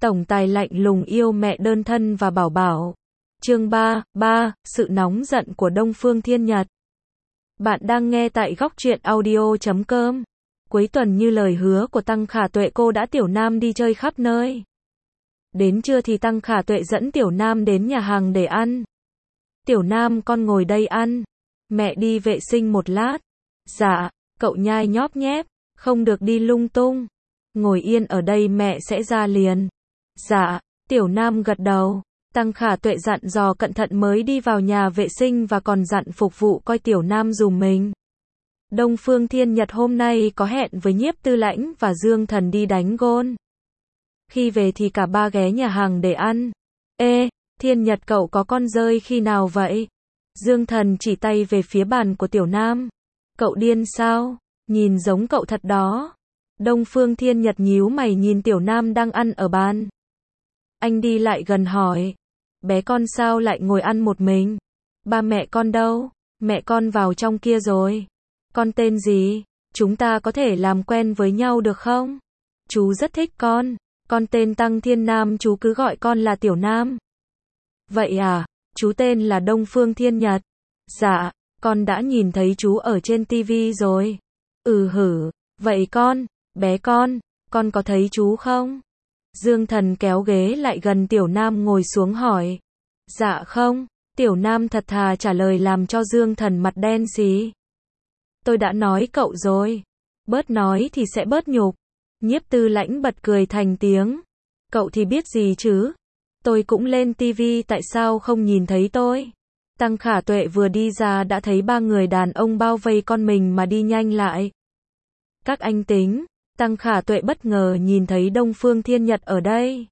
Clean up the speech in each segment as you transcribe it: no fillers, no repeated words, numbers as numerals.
Tổng tài lạnh lùng yêu mẹ đơn thân và bảo bảo. Chương 3, sự nóng giận của Đông Phương Thiên Nhật. Bạn đang nghe tại góc truyện audio.com. Cuối tuần như lời hứa của Tăng Khả Tuệ, cô đã Tiểu Nam đi chơi khắp nơi. Đến trưa thì Tăng Khả Tuệ dẫn Tiểu Nam đến nhà hàng để ăn. Tiểu Nam, con ngồi đây ăn. Mẹ đi vệ sinh một lát. Dạ, cậu nhai nhóp nhép, không được đi lung tung. Ngồi yên ở đây, mẹ sẽ ra liền. Dạ, Tiểu Nam gật đầu. Tăng Khả Tuệ dặn dò cẩn thận mới đi vào nhà vệ sinh và còn dặn phục vụ coi Tiểu Nam dùm mình. Đông Phương Thiên Nhật hôm nay có hẹn với Nhiếp Tư Lãnh và Dương Thần đi đánh gôn. Khi về thì cả ba ghé nhà hàng để ăn. Ê, Thiên Nhật cậu có con rơi khi nào vậy? Dương Thần chỉ tay về phía bàn của Tiểu Nam. Cậu điên sao? Nhìn giống cậu thật đó. Đông Phương Thiên Nhật nhíu mày nhìn Tiểu Nam đang ăn ở bàn. Anh đi lại gần hỏi. Bé con sao lại ngồi ăn một mình? Ba mẹ con đâu? Mẹ con vào trong kia rồi. Con tên gì? Chúng ta có thể làm quen với nhau được không? Chú rất thích con. Con tên Tăng Thiên Nam, chú cứ gọi con là Tiểu Nam. Vậy à, chú tên là Đông Phương Thiên Nhật. Dạ, con đã nhìn thấy chú ở trên tivi rồi. Hử, vậy bé con có thấy chú không? Dương Thần kéo ghế lại gần Tiểu Nam ngồi xuống hỏi. Dạ không, Tiểu Nam thật thà trả lời làm cho Dương Thần mặt đen xì. Tôi đã nói cậu rồi. Bớt nói thì sẽ bớt nhục. Nhiếp Tư Lãnh bật cười thành tiếng. Cậu thì biết gì chứ? Tôi cũng lên tivi, tại sao không nhìn thấy tôi? Tăng Khả Tuệ vừa đi ra đã thấy ba người đàn ông bao vây con mình mà đi nhanh lại. Các anh tính. Tăng Khả Tuệ bất ngờ nhìn thấy Đông Phương Thiên Nhật ở đây.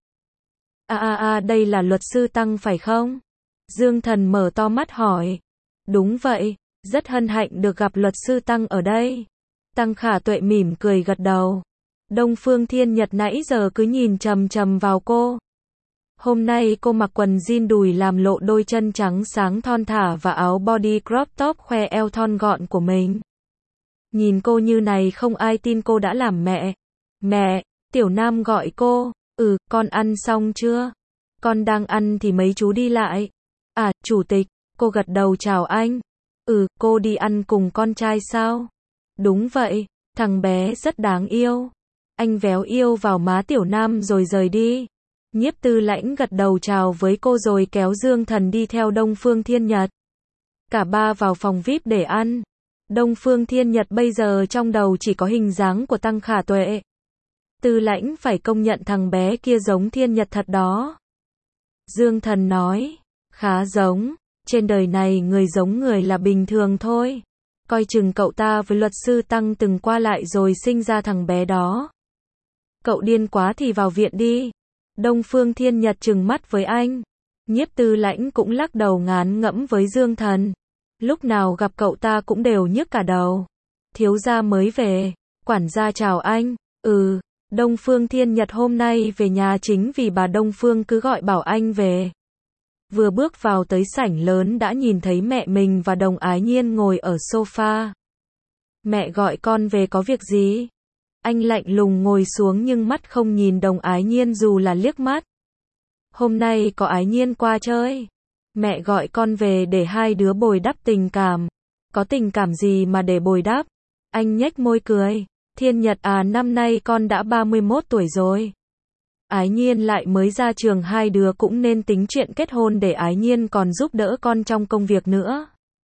Đây là luật sư Tăng phải không? Dương Thần mở to mắt hỏi. Đúng vậy, rất hân hạnh được gặp luật sư Tăng ở đây. Tăng Khả Tuệ mỉm cười gật đầu. Đông Phương Thiên Nhật nãy giờ cứ nhìn chằm chằm vào cô. Hôm nay cô mặc quần jean đùi làm lộ đôi chân trắng sáng thon thả và áo body crop top khoe eo thon gọn của mình. Nhìn cô như này không ai tin cô đã làm mẹ. Mẹ, Tiểu Nam gọi cô. Con ăn xong chưa? Con đang ăn thì mấy chú đi lại. Chủ tịch, cô gật đầu chào anh. Cô đi ăn cùng con trai sao? Đúng vậy, thằng bé rất đáng yêu. Anh véo yêu vào má Tiểu Nam rồi rời đi. Nhiếp Tư Lãnh gật đầu chào với cô rồi kéo Dương Thần đi theo Đông Phương Thiên Nhật. Cả ba vào phòng VIP để ăn. Đông Phương Thiên Nhật bây giờ trong đầu chỉ có hình dáng của Tăng Khả Tuệ. Tư Lãnh phải công nhận thằng bé kia giống Thiên Nhật thật đó. Dương Thần nói, khá giống, trên đời này người giống người là bình thường thôi. Coi chừng cậu ta với luật sư Tăng từng qua lại rồi sinh ra thằng bé đó. Cậu điên quá thì vào viện đi. Đông Phương Thiên Nhật trừng mắt với anh. Nhiếp Tư Lãnh cũng lắc đầu ngán ngẫm với Dương Thần. Lúc nào gặp cậu ta cũng đều nhức cả đầu. Thiếu gia mới về. Quản gia chào anh. Đông Phương Thiên Nhật hôm nay về nhà chính vì bà Đông Phương cứ gọi bảo anh về. Vừa bước vào tới sảnh lớn đã nhìn thấy mẹ mình và Đồng Ái Nhiên ngồi ở sofa. Mẹ gọi con về có việc gì? Anh lạnh lùng ngồi xuống nhưng mắt không nhìn Đồng Ái Nhiên dù là liếc mắt. Hôm nay có Ái Nhiên qua chơi. Mẹ gọi con về để hai đứa bồi đắp tình cảm. Có tình cảm gì mà để bồi đắp? Anh nhếch môi cười. Thiên Nhật năm nay con đã 31 tuổi rồi. Ái Nhiên lại mới ra trường, hai đứa cũng nên tính chuyện kết hôn để Ái Nhiên còn giúp đỡ con trong công việc nữa.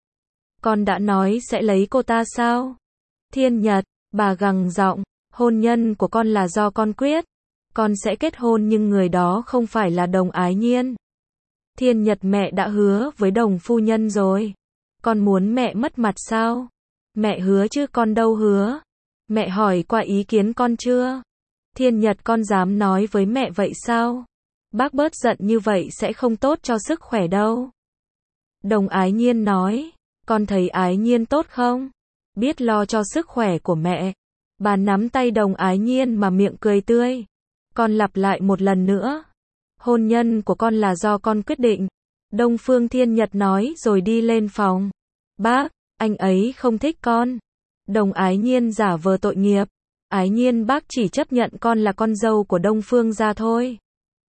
Con đã nói sẽ lấy cô ta sao? Thiên Nhật, bà gằn giọng, hôn nhân của con là do con quyết. Con sẽ kết hôn nhưng người đó không phải là Đồng Ái Nhiên. Thiên Nhật, mẹ đã hứa với Đồng phu nhân rồi. Con muốn mẹ mất mặt sao? Mẹ hứa chứ con đâu hứa. Mẹ hỏi qua ý kiến con chưa? Thiên Nhật, con dám nói với mẹ vậy sao? Bác bớt giận như vậy sẽ không tốt cho sức khỏe đâu. Đồng Ái Nhiên nói, con thấy Ái Nhiên tốt không? Biết lo cho sức khỏe của mẹ. Bà nắm tay Đồng Ái Nhiên mà miệng cười tươi. Con lặp lại một lần nữa. Hôn nhân của con là do con quyết định. Đông Phương Thiên Nhật nói rồi đi lên phòng. Bác, anh ấy không thích con. Đồng Ái Nhiên giả vờ tội nghiệp. Ái Nhiên, bác chỉ chấp nhận con là con dâu của Đông Phương gia thôi.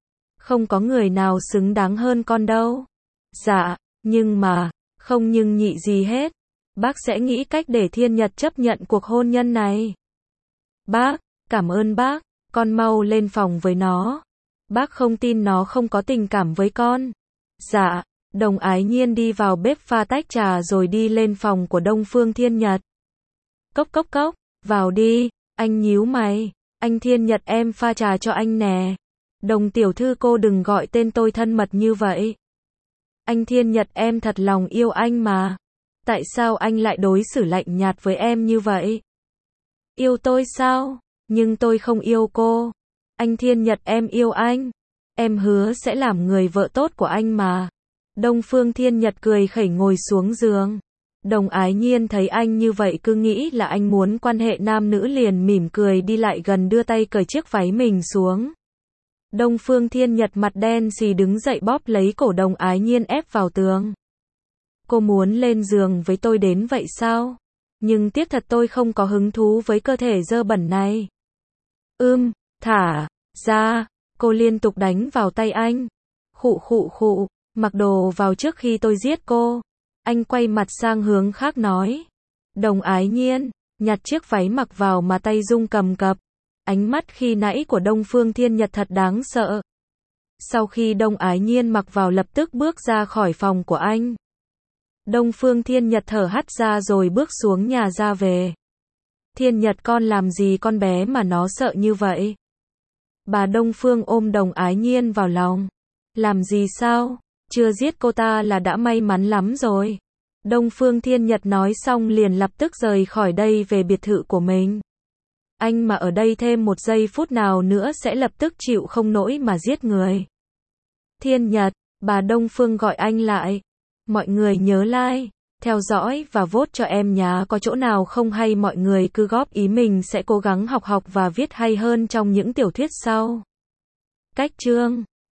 Không có người nào xứng đáng hơn con đâu. Dạ, nhưng mà, không nhưng nhị gì hết. Bác sẽ nghĩ cách để Thiên Nhật chấp nhận cuộc hôn nhân này. Bác, cảm ơn bác, con mau lên phòng với nó. Bác không tin nó không có tình cảm với con. Dạ, Đồng Ái Nhiên đi vào bếp pha tách trà rồi đi lên phòng của Đông Phương Thiên Nhật. Cốc cốc cốc, vào đi, anh nhíu mày, anh Thiên Nhật em pha trà cho anh nè. Đồng tiểu thư cô đừng gọi tên tôi thân mật như vậy. Anh Thiên Nhật em thật lòng yêu anh mà. Tại sao anh lại đối xử lạnh nhạt với em như vậy? Yêu tôi sao? Nhưng tôi không yêu cô. Anh Thiên Nhật em yêu anh. Em hứa sẽ làm người vợ tốt của anh mà. Đông Phương Thiên Nhật cười khẩy ngồi xuống giường. Đồng Ái Nhiên thấy anh như vậy cứ nghĩ là anh muốn quan hệ nam nữ liền mỉm cười đi lại gần đưa tay cởi chiếc váy mình xuống. Đông Phương Thiên Nhật mặt đen xì đứng dậy bóp lấy cổ Đồng Ái Nhiên ép vào tường. Cô muốn lên giường với tôi đến vậy sao? Nhưng tiếc thật tôi không có hứng thú với cơ thể dơ bẩn này. Thả ra, cô liên tục đánh vào tay anh. Khụ, mặc đồ vào trước khi tôi giết cô. Anh quay mặt sang hướng khác nói. Đồng Ái Nhiên, nhặt chiếc váy mặc vào mà tay rung cầm cập. Ánh mắt khi nãy của Đông Phương Thiên Nhật thật đáng sợ. Sau khi Đồng Ái Nhiên mặc vào lập tức bước ra khỏi phòng của anh. Đông Phương Thiên Nhật thở hắt ra rồi bước xuống nhà ra về. Thiên Nhật con làm gì con bé mà nó sợ như vậy? Bà Đông Phương ôm Đồng Ái Nhiên vào lòng. Làm gì sao? Chưa giết cô ta là đã may mắn lắm rồi. Đông Phương Thiên Nhật nói xong liền lập tức rời khỏi đây về biệt thự của mình. Anh mà ở đây thêm một giây phút nào nữa sẽ lập tức chịu không nổi mà giết người. Thiên Nhật, bà Đông Phương gọi anh lại. Mọi người nhớ like, theo dõi và vote cho em nhá. Có chỗ nào không hay mọi người cứ góp ý mình sẽ cố gắng học và viết hay hơn trong những tiểu thuyết sau. Cách chương